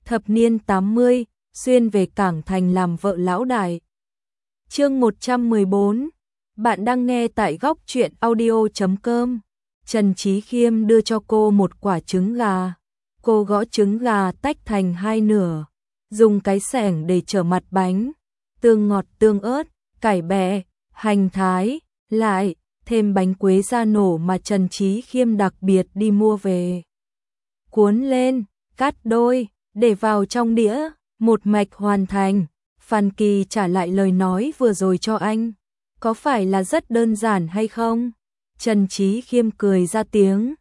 Thập niên 80, xuyên về Cảng Thành làm vợ lão đại. Chương 114. Bạn đang nghe tại góc truyện audio.com. Trần Chí Khiêm đưa cho cô một quả trứng gà. Cô gõ trứng gà tách thành hai nửa, dùng cái xẻng để trở mặt bánh, tương ngọt tương ớt, cải bẹ, hành thái, lại thêm bánh quế da nổ mà Trần Chí Khiêm đặc biệt đi mua về. Cuốn lên, cắt đôi, để vào trong đĩa, một mạch hoàn thành. Phan Kỳ trả lại lời nói vừa rồi cho anh. Có phải là rất đơn giản hay không? Trần Chí Khiêm cười ra tiếng.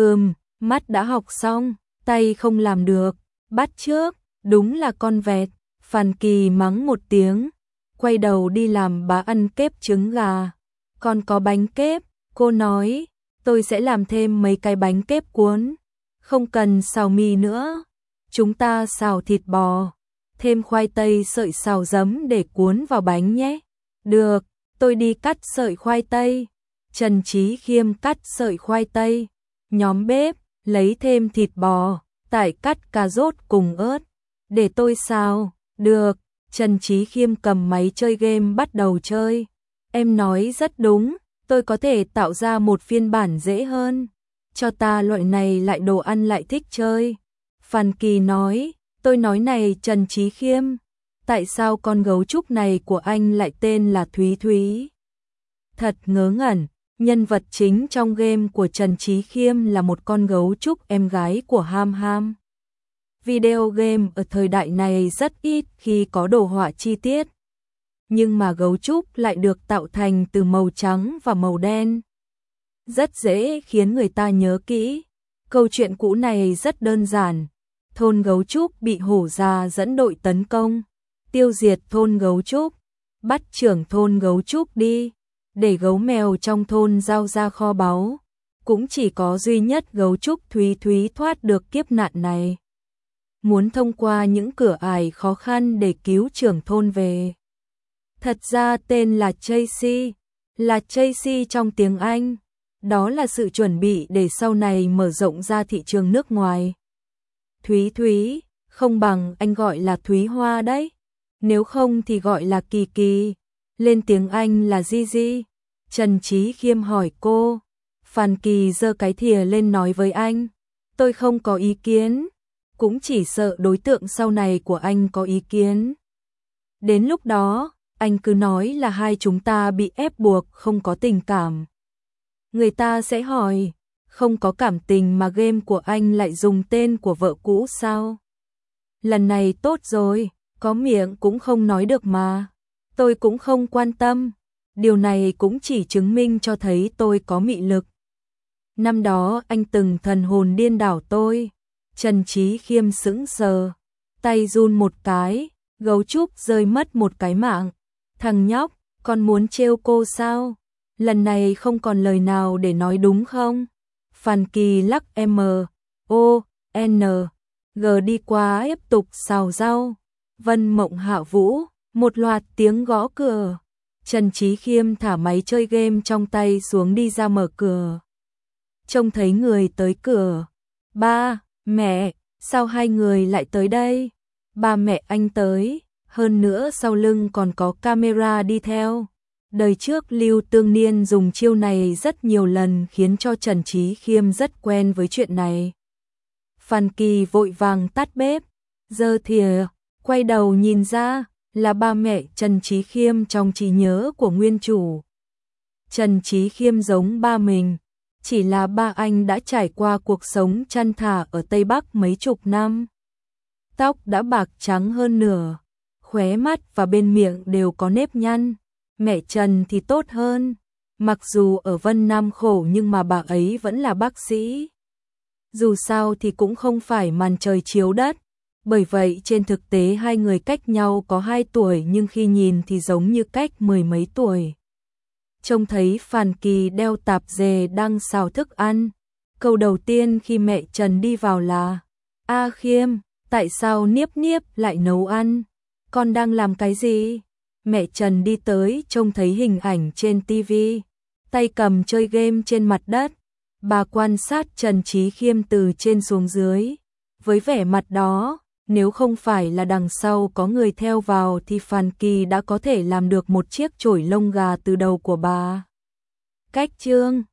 Mắt đã học xong, tay không làm được. Bắt trước, đúng là con vẹt. Phan Kỳ mắng một tiếng, quay đầu đi làm bá ăn kép trứng gà. Còn có bánh kép, cô nói, tôi sẽ làm thêm mấy cái bánh kép cuốn. Không cần xào mì nữa, chúng ta xào thịt bò, thêm khoai tây sợi xào giấm để cuốn vào bánh nhé. Được, tôi đi cắt sợi khoai tây. Trần Chí Khiêm cắt sợi khoai tây, nhóm bếp, lấy thêm thịt bò, tải cắt cà rốt cùng ớt. Để tôi xào. Được, Trần Chí Khiêm cầm máy chơi game bắt đầu chơi. Em nói rất đúng, tôi có thể tạo ra một phiên bản dễ hơn. Cho ta loại này lại đồ ăn lại thích chơi. Phan Kỳ nói, tôi nói này Trần Chí Khiêm, tại sao con gấu trúc này của anh lại tên là Thúy Thúy? Thật ngớ ngẩn, nhân vật chính trong game của Trần Chí Khiêm là một con gấu trúc em gái của Ham Ham. Video game ở thời đại này rất ít khi có đồ họa chi tiết, nhưng mà gấu trúc lại được tạo thành từ màu trắng và màu đen. Rất dễ khiến người ta nhớ kỹ. Câu chuyện cũ này rất đơn giản. Thôn gấu trúc bị hổ già dẫn đội tấn công, tiêu diệt thôn gấu trúc, bắt trưởng thôn gấu trúc đi, để gấu mèo trong thôn giao ra kho báu. Cũng chỉ có duy nhất gấu trúc Thúy Thúy thoát được kiếp nạn này. Muốn thông qua những cửa ải khó khăn để cứu trưởng thôn về. Thật ra tên là Tracy, là Tracy trong tiếng Anh. Đó là sự chuẩn bị để sau này mở rộng ra thị trường nước ngoài. Thúy Thúy, không bằng anh gọi là Thúy Hoa đấy. Nếu không thì gọi là Kỳ Kỳ. Lên tiếng Anh là Gigi. Trần Chí Khiêm hỏi cô. Phan Kỳ giơ cái thìa lên nói với anh. Tôi không có ý kiến. Cũng chỉ sợ đối tượng sau này của anh có ý kiến. Đến lúc đó, anh cứ nói là hai chúng ta bị ép buộc không có tình cảm. Người ta sẽ hỏi, không có cảm tình mà game của anh lại dùng tên của vợ cũ sao? Lần này tốt rồi, có miệng cũng không nói được mà. Tôi cũng không quan tâm. Điều này cũng chỉ chứng minh cho thấy tôi có mị lực. Năm đó anh từng thần hồn điên đảo tôi. Trần Chí Khiêm sững sờ, tay run một cái, gấu trúc rơi mất một cái mạng. Thằng nhóc, con muốn trêu cô sao? Lần này không còn lời nào để nói đúng không? Phan Kỳ lắc M.O.N.G đi qua tiếp tục xào rau. Vân Mộng Hạ Vũ, một loạt tiếng gõ cửa. Trần Chí Khiêm thả máy chơi game trong tay xuống đi ra mở cửa. Trông thấy người tới cửa. Ba, mẹ, sao hai người lại tới đây? Ba mẹ anh tới, hơn nữa sau lưng còn có camera đi theo. Đời trước Lưu Tương Niên dùng chiêu này rất nhiều lần khiến cho Trần Chí Khiêm rất quen với chuyện này. Phan Kỳ vội vàng tắt bếp, giơ thìa, quay đầu nhìn ra là ba mẹ Trần Chí Khiêm trong trí nhớ của nguyên chủ. Trần Chí Khiêm giống ba mình, chỉ là ba anh đã trải qua cuộc sống chăn thả ở Tây Bắc mấy chục năm. Tóc đã bạc trắng hơn nửa, khóe mắt và bên miệng đều có nếp nhăn. Mẹ Trần thì tốt hơn, mặc dù ở Vân Nam khổ nhưng mà bà ấy vẫn là bác sĩ. Dù sao thì cũng không phải màn trời chiếu đất, bởi vậy trên thực tế hai người cách nhau có 2 tuổi nhưng khi nhìn thì giống như cách 10 mấy tuổi. Trông thấy Phan Kỳ đeo tạp dề đang xào thức ăn, câu đầu tiên khi mẹ Trần đi vào là: A Khiêm, tại sao Niếp Niếp lại nấu ăn? Con đang làm cái gì? Mẹ Trần đi tới trông thấy hình ảnh trên tivi, tay cầm chơi game trên mặt đất. Bà quan sát Trần Chí Khiêm từ trên xuống dưới. Với vẻ mặt đó, Nếu không phải là đằng sau có người theo vào thì Phan Kỳ đã có thể làm được một chiếc chổi lông gà từ đầu của bà. Cách Trương